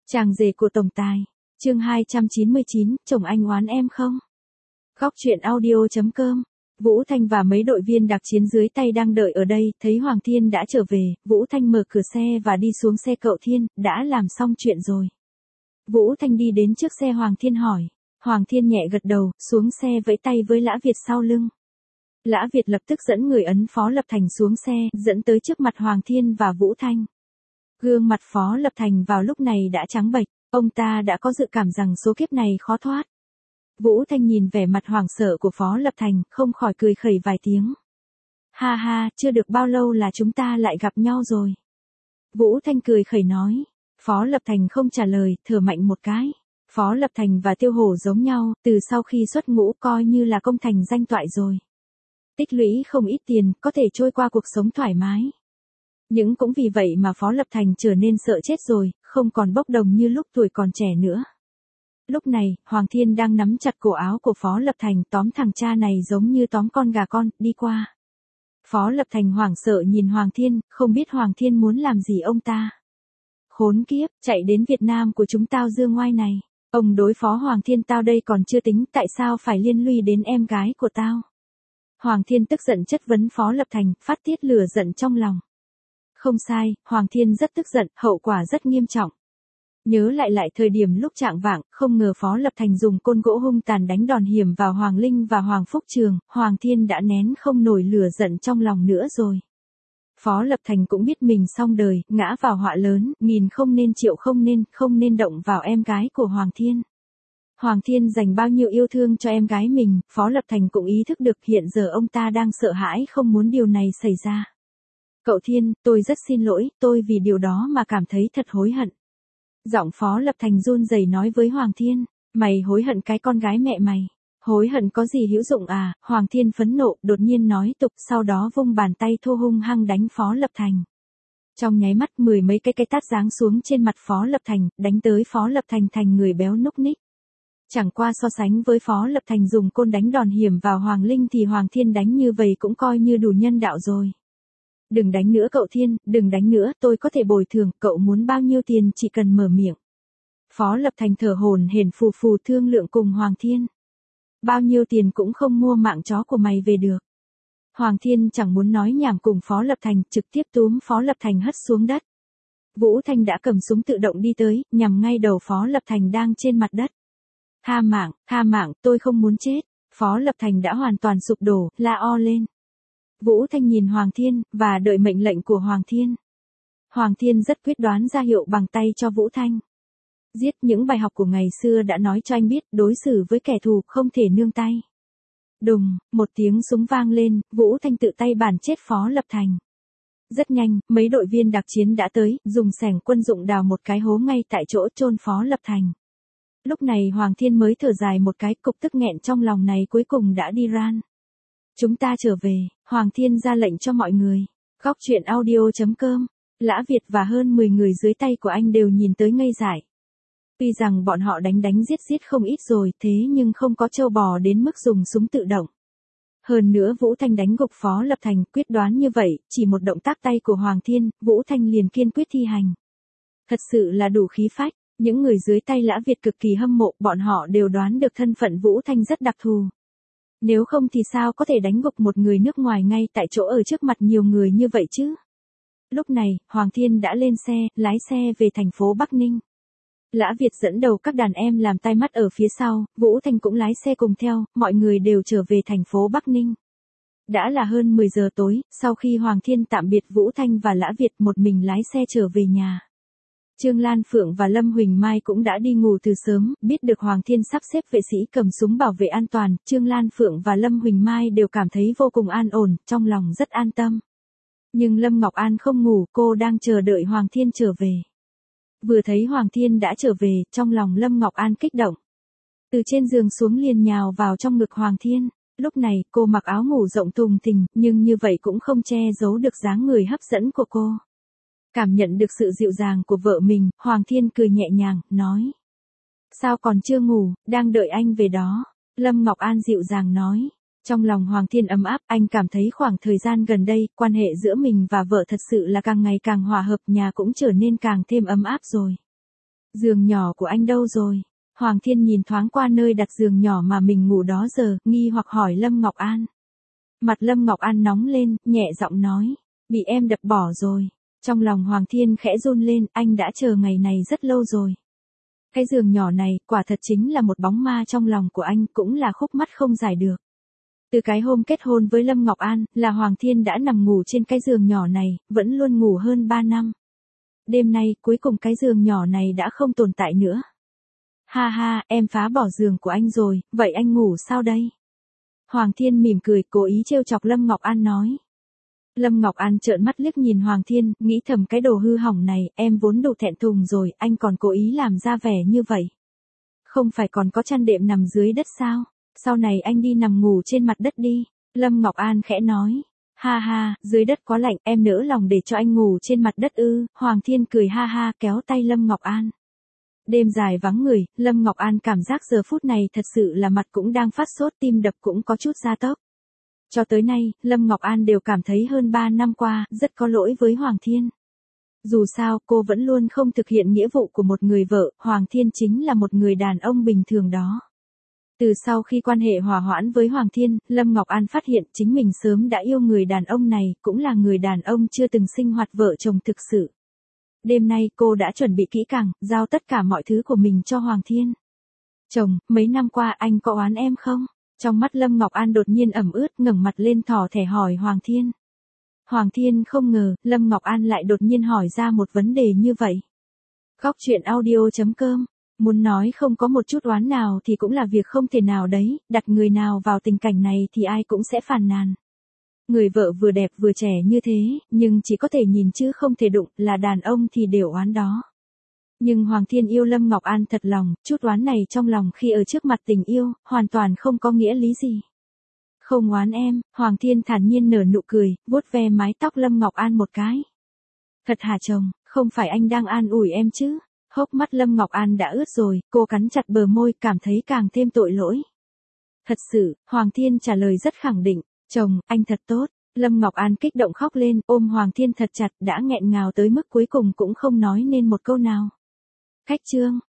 Chàng rể của tổng tài. Chương 299, chồng anh oán em không? Góc truyện audio.com. Vũ Thanh và mấy đội viên đặc chiến dưới tay đang đợi ở đây, thấy Hoàng Thiên đã trở về, Vũ Thanh mở cửa xe và đi xuống xe. Cậu Thiên, đã làm xong chuyện rồi. Vũ Thanh đi đến trước xe Hoàng Thiên hỏi. Hoàng Thiên nhẹ gật đầu, xuống xe vẫy tay với Lã Việt sau lưng. Lã Việt lập tức dẫn người ấn Phó Lập Thành xuống xe, dẫn tới trước mặt Hoàng Thiên và Vũ Thanh. Gương mặt Phó Lập Thành vào lúc này đã trắng bệch, ông ta đã có dự cảm rằng số kiếp này khó thoát. Vũ Thanh nhìn vẻ mặt hoảng sợ của Phó Lập Thành, không khỏi cười khẩy vài tiếng. Ha ha, chưa được bao lâu là chúng ta lại gặp nhau rồi. Vũ Thanh cười khẩy nói. Phó Lập Thành không trả lời, thở mạnh một cái. Phó Lập Thành và Tiêu Hổ giống nhau, từ sau khi xuất ngũ coi như là công thành danh toại rồi. Tích lũy không ít tiền, có thể trôi qua cuộc sống thoải mái. Nhưng cũng vì vậy mà Phó Lập Thành trở nên sợ chết rồi, không còn bốc đồng như lúc tuổi còn trẻ nữa. Lúc này, Hoàng Thiên đang nắm chặt cổ áo của Phó Lập Thành, tóm thằng cha này giống như tóm con gà con, đi qua. Phó Lập Thành hoảng sợ nhìn Hoàng Thiên, không biết Hoàng Thiên muốn làm gì ông ta. Khốn kiếp, chạy đến Việt Nam của chúng tao dương ngoai này. Ông đối phó Hoàng Thiên tao đây còn chưa tính, tại sao phải liên lụy đến em gái của tao? Hoàng Thiên tức giận chất vấn Phó Lập Thành, phát tiết lửa giận trong lòng. Không sai, Hoàng Thiên rất tức giận, hậu quả rất nghiêm trọng. Nhớ lại thời điểm lúc trạng vạng, không ngờ Phó Lập Thành dùng côn gỗ hung tàn đánh đòn hiểm vào Hoàng Linh và Hoàng Phúc Trường, Hoàng Thiên đã nén không nổi lửa giận trong lòng nữa rồi. Phó Lập Thành cũng biết mình xong đời, ngã vào họa lớn, nghìn không nên triệu không nên động vào em gái của Hoàng Thiên. Hoàng Thiên dành bao nhiêu yêu thương cho em gái mình, Phó Lập Thành cũng ý thức được hiện giờ ông ta đang sợ hãi không muốn điều này xảy ra. Cậu Thiên, tôi rất xin lỗi, tôi vì điều đó mà cảm thấy thật hối hận. Giọng Phó Lập Thành run rẩy nói với Hoàng Thiên, mày hối hận cái con gái mẹ mày. Hối hận có gì hữu dụng à? Hoàng Thiên phẫn nộ, đột nhiên nói tục, sau đó vung bàn tay thô hung hăng đánh Phó Lập Thành. Trong nháy mắt mười mấy cái tát giáng xuống trên mặt Phó Lập Thành, đánh tới Phó Lập Thành thành người béo núc ních. Chẳng qua so sánh với Phó Lập Thành dùng côn đánh đòn hiểm vào Hoàng Linh thì Hoàng Thiên đánh như vậy cũng coi như đủ nhân đạo rồi. Đừng đánh nữa cậu Thiên, đừng đánh nữa, tôi có thể bồi thường, cậu muốn bao nhiêu tiền chỉ cần mở miệng. Phó Lập Thành thở hổn hển phù phù thương lượng cùng Hoàng Thiên. Bao nhiêu tiền cũng không mua mạng chó của mày về được. Hoàng Thiên chẳng muốn nói nhảm cùng Phó Lập Thành, trực tiếp túm Phó Lập Thành hất xuống đất. Vũ Thanh đã cầm súng tự động đi tới, nhằm ngay đầu Phó Lập Thành đang trên mặt đất. Tha mạng, tôi không muốn chết. Phó Lập Thành đã hoàn toàn sụp đổ, la o lên. Vũ Thanh nhìn Hoàng Thiên, và đợi mệnh lệnh của Hoàng Thiên. Hoàng Thiên rất quyết đoán ra hiệu bằng tay cho Vũ Thanh. Giết, những bài học của ngày xưa đã nói cho anh biết, đối xử với kẻ thù không thể nương tay. Đùng, một tiếng súng vang lên, Vũ Thanh tự tay bắn chết Phó Lập Thành. Rất nhanh, mấy đội viên đặc chiến đã tới, dùng xẻng quân dụng đào một cái hố ngay tại chỗ chôn Phó Lập Thành. Lúc này Hoàng Thiên mới thở dài một cái, cục tức nghẹn trong lòng này cuối cùng đã đi ran. Chúng ta trở về, Hoàng Thiên ra lệnh cho mọi người. Góc truyện audio.com. Lã Việt và hơn 10 người dưới tay của anh đều nhìn tới ngây dại. Tuy rằng bọn họ đánh giết không ít rồi, thế nhưng không có trâu bò đến mức dùng súng tự động. Hơn nữa Vũ Thanh đánh gục Phó Lập Thành, quyết đoán như vậy, chỉ một động tác tay của Hoàng Thiên, Vũ Thanh liền kiên quyết thi hành. Thật sự là đủ khí phách, những người dưới tay Lã Việt cực kỳ hâm mộ, bọn họ đều đoán được thân phận Vũ Thanh rất đặc thù. Nếu không thì sao có thể đánh gục một người nước ngoài ngay tại chỗ ở trước mặt nhiều người như vậy chứ? Lúc này, Hoàng Thiên đã lên xe, lái xe về thành phố Bắc Ninh. Lã Việt dẫn đầu các đàn em làm tai mắt ở phía sau, Vũ Thanh cũng lái xe cùng theo, mọi người đều trở về thành phố Bắc Ninh. Đã là hơn 10 giờ tối, sau khi Hoàng Thiên tạm biệt Vũ Thanh và Lã Việt một mình lái xe trở về nhà. Trương Lan Phượng và Lâm Huỳnh Mai cũng đã đi ngủ từ sớm, biết được Hoàng Thiên sắp xếp vệ sĩ cầm súng bảo vệ an toàn, Trương Lan Phượng và Lâm Huỳnh Mai đều cảm thấy vô cùng an ổn, trong lòng rất an tâm. Nhưng Lâm Ngọc An không ngủ, cô đang chờ đợi Hoàng Thiên trở về. Vừa thấy Hoàng Thiên đã trở về, trong lòng Lâm Ngọc An kích động. Từ trên giường xuống liền nhào vào trong ngực Hoàng Thiên. Lúc này, cô mặc áo ngủ rộng thùng thình, nhưng như vậy cũng không che giấu được dáng người hấp dẫn của cô. Cảm nhận được sự dịu dàng của vợ mình, Hoàng Thiên cười nhẹ nhàng, nói. Sao còn chưa ngủ, đang đợi anh về đó. Lâm Ngọc An dịu dàng nói. Trong lòng Hoàng Thiên ấm áp, anh cảm thấy khoảng thời gian gần đây, quan hệ giữa mình và vợ thật sự là càng ngày càng hòa hợp, nhà cũng trở nên càng thêm ấm áp rồi. Giường nhỏ của anh đâu rồi? Hoàng Thiên nhìn thoáng qua nơi đặt giường nhỏ mà mình ngủ đó giờ, nghi hoặc hỏi Lâm Ngọc An. Mặt Lâm Ngọc An nóng lên, nhẹ giọng nói, bị em đập bỏ rồi. Trong lòng Hoàng Thiên khẽ run lên, anh đã chờ ngày này rất lâu rồi. Cái giường nhỏ này, quả thật chính là một bóng ma trong lòng của anh, cũng là khúc mắc không giải được. Từ cái hôm kết hôn với Lâm Ngọc An, là Hoàng Thiên đã nằm ngủ trên cái giường nhỏ này, vẫn luôn ngủ hơn 3 năm. Đêm nay, cuối cùng cái giường nhỏ này đã không tồn tại nữa. Ha ha, em phá bỏ giường của anh rồi, vậy anh ngủ sao đây? Hoàng Thiên mỉm cười, cố ý trêu chọc Lâm Ngọc An nói. Lâm Ngọc An trợn mắt liếc nhìn Hoàng Thiên, nghĩ thầm cái đồ hư hỏng này, em vốn đủ thẹn thùng rồi, anh còn cố ý làm ra vẻ như vậy. Không phải còn có chăn đệm nằm dưới đất sao? Sau này anh đi nằm ngủ trên mặt đất đi. Lâm Ngọc An khẽ nói. Ha ha, dưới đất quá lạnh, em nỡ lòng để cho anh ngủ trên mặt đất ư? Hoàng Thiên cười ha ha, kéo tay Lâm Ngọc An. Đêm dài vắng người, Lâm Ngọc An cảm giác giờ phút này thật sự là mặt cũng đang phát sốt, tim đập cũng có chút gia tốc. Cho tới nay, Lâm Ngọc An đều cảm thấy hơn 3 năm qua, rất có lỗi với Hoàng Thiên. Dù sao, cô vẫn luôn không thực hiện nghĩa vụ của một người vợ, Hoàng Thiên chính là một người đàn ông bình thường đó. Từ sau khi quan hệ hòa hoãn với Hoàng Thiên, Lâm Ngọc An phát hiện chính mình sớm đã yêu người đàn ông này, cũng là người đàn ông chưa từng sinh hoạt vợ chồng thực sự. Đêm nay cô đã chuẩn bị kỹ càng, giao tất cả mọi thứ của mình cho Hoàng Thiên. Chồng, mấy năm qua anh có oán em không? Trong mắt Lâm Ngọc An đột nhiên ẩm ướt, ngẩng mặt lên thỏ thẻ hỏi Hoàng Thiên. Hoàng Thiên không ngờ, Lâm Ngọc An lại đột nhiên hỏi ra một vấn đề như vậy. Góc truyện audio.com, muốn nói không có một chút oán nào thì cũng là việc không thể nào đấy, đặt người nào vào tình cảnh này thì ai cũng sẽ phàn nàn. Người vợ vừa đẹp vừa trẻ như thế, nhưng chỉ có thể nhìn chứ không thể đụng, là đàn ông thì đều oán đó. Nhưng Hoàng Thiên yêu Lâm Ngọc An thật lòng, chút oán này trong lòng khi ở trước mặt tình yêu, hoàn toàn không có nghĩa lý gì. Không oán em, Hoàng Thiên thản nhiên nở nụ cười, vuốt ve mái tóc Lâm Ngọc An một cái. Thật hả chồng, không phải anh đang an ủi em chứ? Hốc mắt Lâm Ngọc An đã ướt rồi, cô cắn chặt bờ môi, cảm thấy càng thêm tội lỗi. Thật sự, Hoàng Thiên trả lời rất khẳng định, chồng, anh thật tốt. Lâm Ngọc An kích động khóc lên, ôm Hoàng Thiên thật chặt, đã nghẹn ngào tới mức cuối cùng cũng không nói nên một câu nào. Khách chương.